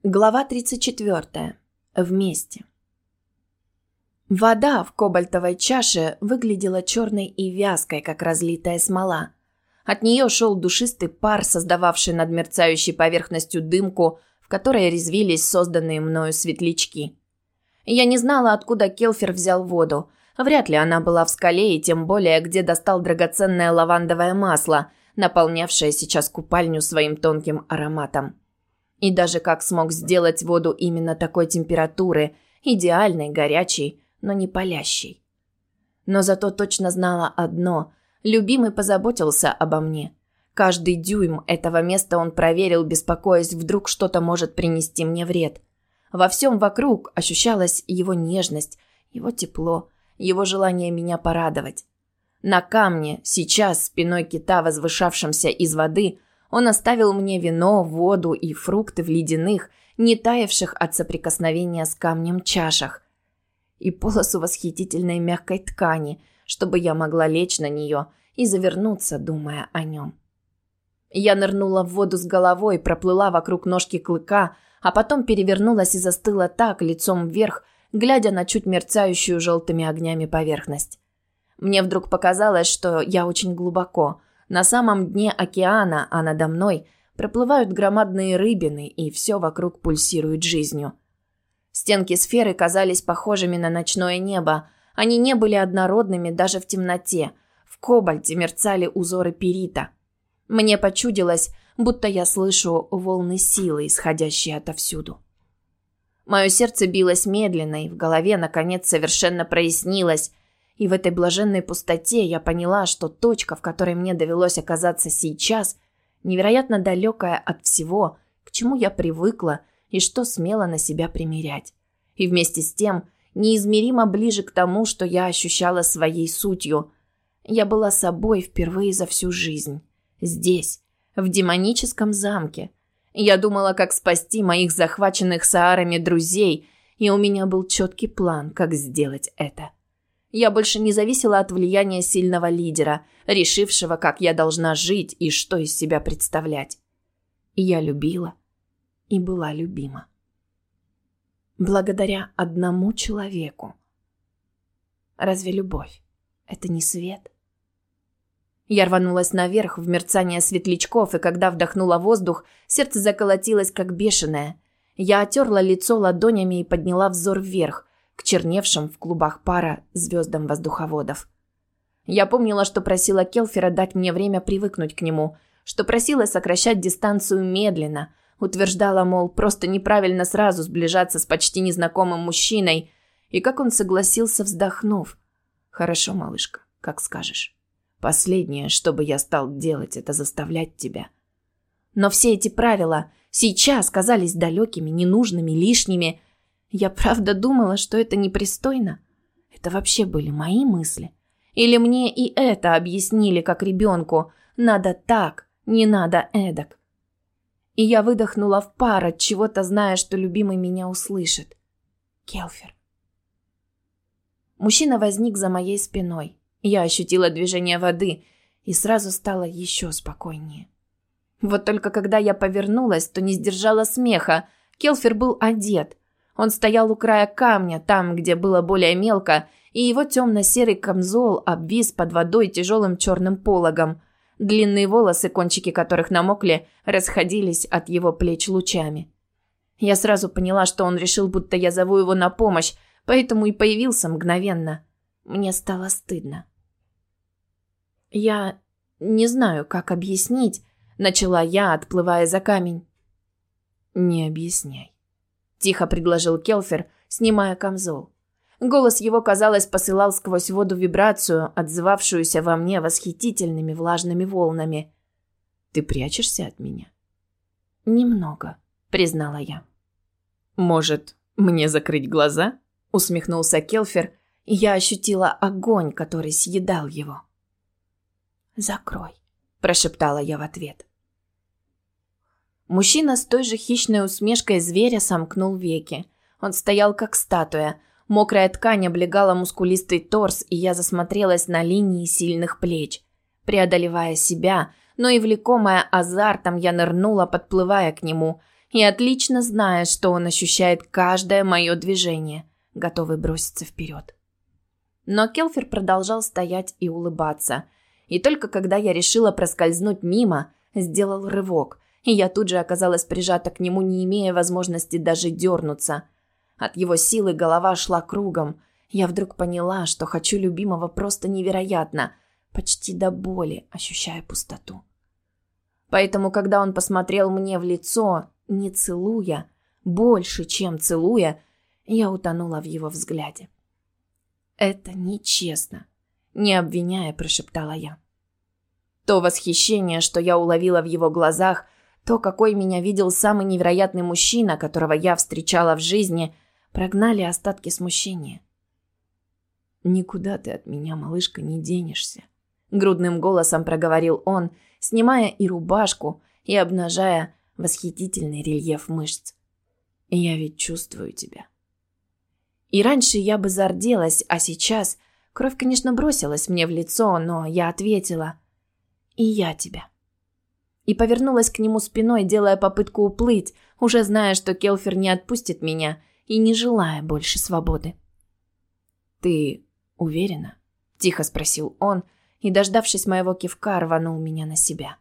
Глава 34. Вместе. Вода в кобальтовой чаше выглядела черной и вязкой, как разлитая смола. От нее шел душистый пар, создававший над мерцающей поверхностью дымку, в которой резвились созданные мною светлячки. Я не знала, откуда Келфер взял воду. Вряд ли она была в скале, и тем более, где достал драгоценное лавандовое масло, наполнявшее сейчас купальню своим тонким ароматом. И даже как смог сделать воду именно такой температуры, идеальной, горячей, но не палящей. Но зато точно знала одно – любимый позаботился обо мне. Каждый дюйм этого места он проверил, беспокоясь, вдруг что-то может принести мне вред. Во всем вокруг ощущалась его нежность, его тепло, его желание меня порадовать. На камне, сейчас спиной кита, возвышавшемся из воды, он оставил мне вино, воду и фрукты в ледяных, не таявших от соприкосновения с камнем чашах, и полосу восхитительной мягкой ткани, чтобы я могла лечь на нее и завернуться, думая о нем. Я нырнула в воду с головой, проплыла вокруг ножки клыка, а потом перевернулась и застыла так, лицом вверх, глядя на чуть мерцающую желтыми огнями поверхность. Мне вдруг показалось, что я очень глубоко. На самом дне океана, а надо мной проплывают громадные рыбины, и все вокруг пульсирует жизнью. Стенки сферы казались похожими на ночное небо. Они не были однородными даже в темноте. В кобальте мерцали узоры перита. Мне почудилось, будто я слышу волны силы, исходящие отовсюду. Мое сердце билось медленно, и в голове, наконец, совершенно прояснилось. И в этой блаженной пустоте я поняла, что точка, в которой мне довелось оказаться сейчас, невероятно далекая от всего, к чему я привыкла и что смела на себя примерять. И вместе с тем неизмеримо ближе к тому, что я ощущала своей сутью. Я была собой впервые за всю жизнь. Здесь, в демоническом замке. Я думала, как спасти моих захваченных саарами друзей, и у меня был четкий план, как сделать это. Я больше не зависела от влияния сильного лидера, решившего, как я должна жить и что из себя представлять. Я любила и была любима. Благодаря одному человеку. Разве любовь – это не свет? Я рванулась наверх в мерцание светлячков, и когда вдохнула воздух, сердце заколотилось, как бешеное. Я отерла лицо ладонями и подняла взор вверх, к черневшим в клубах пара звездам воздуховодов. Я помнила, что просила Келфера дать мне время привыкнуть к нему, что просила сокращать дистанцию медленно, утверждала, мол, просто неправильно сразу сближаться с почти незнакомым мужчиной, и как он согласился, вздохнув. «Хорошо, малышка, как скажешь. Последнее, что бы я стал делать, это заставлять тебя». Но все эти правила сейчас казались далекими, ненужными, лишними. Я правда думала, что это непристойно? Это вообще были мои мысли? Или мне и это объяснили, как ребенку? Надо так, не надо эдак. И я выдохнула в пар от чего-то, зная, что любимый меня услышит. Келфер. Мужчина возник за моей спиной. Я ощутила движение воды и сразу стало еще спокойнее. Вот только когда я повернулась, то не сдержала смеха. Келфер был одет. Он стоял у края камня, там, где было более мелко, и его темно-серый камзол обвис под водой тяжелым черным пологом. Длинные волосы, кончики которых намокли, расходились от его плеч лучами. Я сразу поняла, что он решил, будто я зову его на помощь, поэтому и появился мгновенно. Мне стало стыдно. «Я не знаю, как объяснить», — начала я, отплывая за камень. «Не объясняй», — тихо предложил Келфер, снимая камзол. Голос его, казалось, посылал сквозь воду вибрацию, отзывавшуюся во мне восхитительными влажными волнами. «Ты прячешься от меня?» «Немного», — признала я. «Может, мне закрыть глаза?» — усмехнулся Келфер, и я ощутила огонь, который съедал его. «Закрой», — прошептала я в ответ. Мужчина с той же хищной усмешкой зверя сомкнул веки. Он стоял как статуя. Мокрая ткань облегала мускулистый торс, и я засмотрелась на линии сильных плеч. Преодолевая себя, но и влекомая азартом, я нырнула, подплывая к нему. и отлично зная, что он ощущает каждое мое движение, готовый броситься вперед. Но Келфер продолжал стоять и улыбаться, и только когда я решила проскользнуть мимо, сделал рывок, и я тут же оказалась прижата к нему, не имея возможности даже дернуться. От его силы голова шла кругом. Я вдруг поняла, что хочу любимого просто невероятно, почти до боли, ощущая пустоту. Поэтому, когда он посмотрел мне в лицо, не целуя, больше, чем целуя, я утонула в его взгляде. «Это нечестно», — не обвиняя, прошептала я. То восхищение, что я уловила в его глазах, то, какой меня видел самый невероятный мужчина, которого я встречала в жизни, прогнали остатки смущения. «Никуда ты от меня, малышка, не денешься», — грудным голосом проговорил он, снимая и рубашку, и обнажая восхитительный рельеф мышц. «Я ведь чувствую тебя». И раньше я бы зарделась, а сейчас кровь, конечно, бросилась мне в лицо, но я ответила: «И я тебя». И повернулась к нему спиной, делая попытку уплыть, уже зная, что Келфер не отпустит меня и не желая больше свободы. «Ты уверена?» – тихо спросил он, и, дождавшись моего кивка, рванул меня на себя.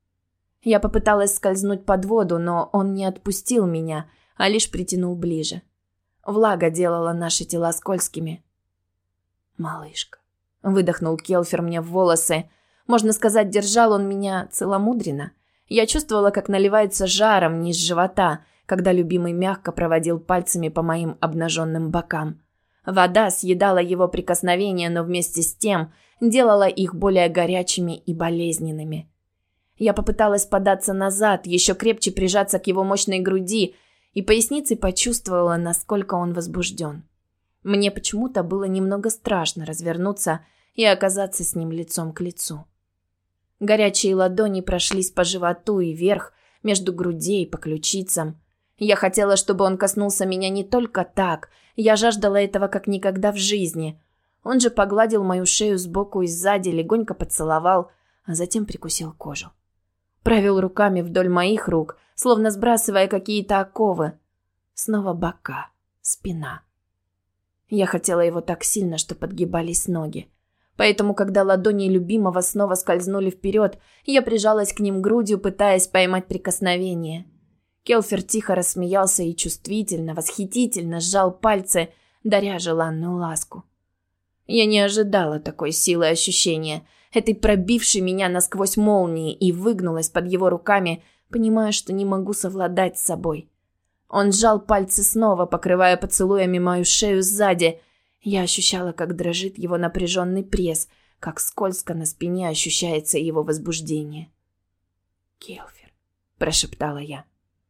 Я попыталась скользнуть под воду, но он не отпустил меня, а лишь притянул ближе. Влага делала наши тела скользкими. «Малышка», — выдохнул Келфер мне в волосы. Можно сказать, держал он меня целомудренно. Я чувствовала, как наливается жаром низ живота, когда любимый мягко проводил пальцами по моим обнаженным бокам. Вода съедала его прикосновения, но вместе с тем делала их более горячими и болезненными. Я попыталась податься назад, еще крепче прижаться к его мощной груди, и поясницей почувствовала, насколько он возбужден. Мне почему-то было немного страшно развернуться и оказаться с ним лицом к лицу. Горячие ладони прошлись по животу и вверх, между грудей, по ключицам. Я хотела, чтобы он коснулся меня не только так, я жаждала этого как никогда в жизни. Он же погладил мою шею сбоку и сзади, легонько поцеловал, а затем прикусил кожу. Провел руками вдоль моих рук, словно сбрасывая какие-то оковы. Снова бока, спина. Я хотела его так сильно, что подгибались ноги. Поэтому, когда ладони любимого снова скользнули вперед, я прижалась к ним грудью, пытаясь поймать прикосновение. Келфер тихо рассмеялся и чувствительно, восхитительно сжал пальцы, даря желанную ласку. Я не ожидала такой силы ощущения, этой пробившей меня насквозь молнии, и выгнулась под его руками, понимая, что не могу совладать с собой. Он сжал пальцы снова, покрывая поцелуями мою шею сзади. Я ощущала, как дрожит его напряженный пресс, как скользко на спине ощущается его возбуждение. «Келфер», – прошептала я.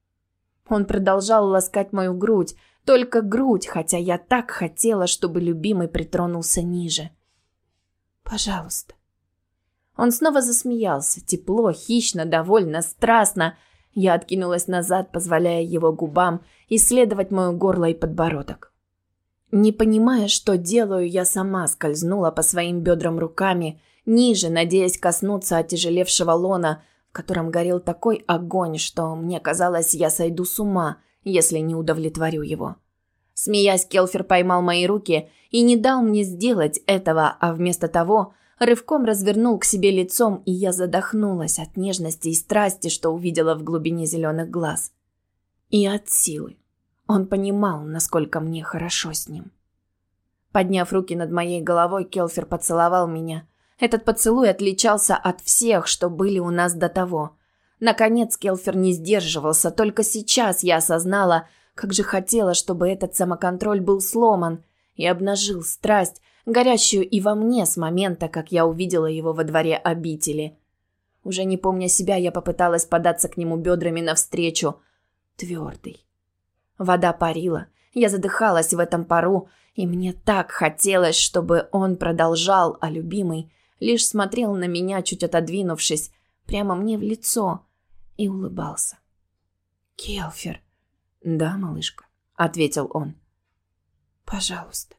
Он продолжал ласкать мою грудь, только грудь, хотя я так хотела, чтобы любимый притронулся ниже. «Пожалуйста». Он снова засмеялся, тепло, хищно, довольно, страстно. Я откинулась назад, позволяя его губам исследовать мое горло и подбородок. Не понимая, что делаю, я сама скользнула по своим бедрам руками, ниже, надеясь коснуться отяжелевшего лона, в котором горел такой огонь, что мне казалось, я сойду с ума, если не удовлетворю его. Смеясь, Келфер поймал мои руки и не дал мне сделать этого, а вместо того рывком развернул к себе лицом, и я задохнулась от нежности и страсти, что увидела в глубине зеленых глаз. И от силы. Он понимал, насколько мне хорошо с ним. Подняв руки над моей головой, Келфер поцеловал меня. Этот поцелуй отличался от всех, что были у нас до того. Наконец Келфер не сдерживался, только сейчас я осознала, как же хотела, чтобы этот самоконтроль был сломан, и обнажил страсть, горящую и во мне с момента, как я увидела его во дворе обители. Уже не помня себя, я попыталась податься к нему бедрами навстречу. Твердый. Вода парила, я задыхалась в этом пару, и мне так хотелось, чтобы он продолжал, а любимый лишь смотрел на меня, чуть отодвинувшись, прямо мне в лицо, и улыбался. «Келфер». «Да, малышка», — ответил он. «Пожалуйста».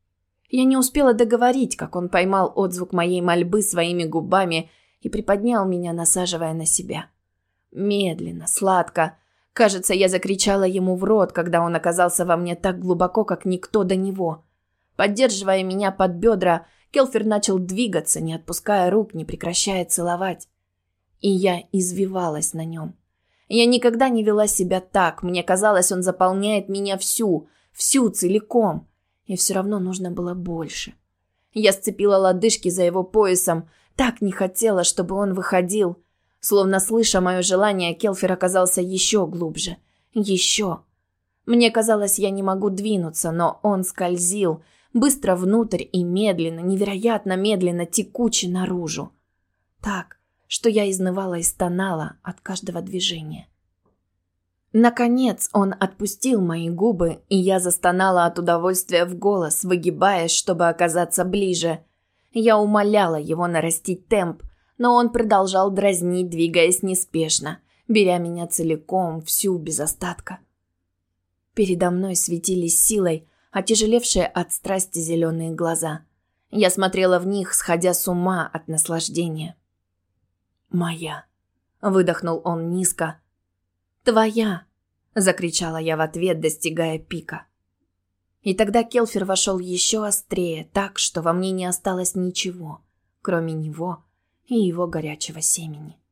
Я не успела договорить, как он поймал отзвук моей мольбы своими губами и приподнял меня, насаживая на себя. Медленно, сладко. Кажется, я закричала ему в рот, когда он оказался во мне так глубоко, как никто до него. Поддерживая меня под бедра, Келфер начал двигаться, не отпуская рук, не прекращая целовать. И я извивалась на нем. Я никогда не вела себя так. Мне казалось, он заполняет меня всю целиком. И все равно нужно было больше. Я сцепила лодыжки за его поясом. Так не хотела, чтобы он выходил. Словно слыша мое желание, Келфер оказался еще глубже. Еще. Мне казалось, я не могу двинуться, но он скользил. Быстро внутрь и медленно, невероятно медленно, текуче наружу. Так, что я изнывала и стонала от каждого движения. Наконец он отпустил мои губы, и я застонала от удовольствия в голос, выгибаясь, чтобы оказаться ближе. Я умоляла его нарастить темп, но он продолжал дразнить, двигаясь неспешно, беря меня целиком, всю, без остатка. Передо мной светились силой отяжелевшие от страсти зеленые глаза. Я смотрела в них, сходя с ума от наслаждения. «Моя», — выдохнул он низко. «Твоя», — закричала я в ответ, достигая пика. И тогда Келфер вошел еще острее, так, что во мне не осталось ничего, кроме него и его горячего семени.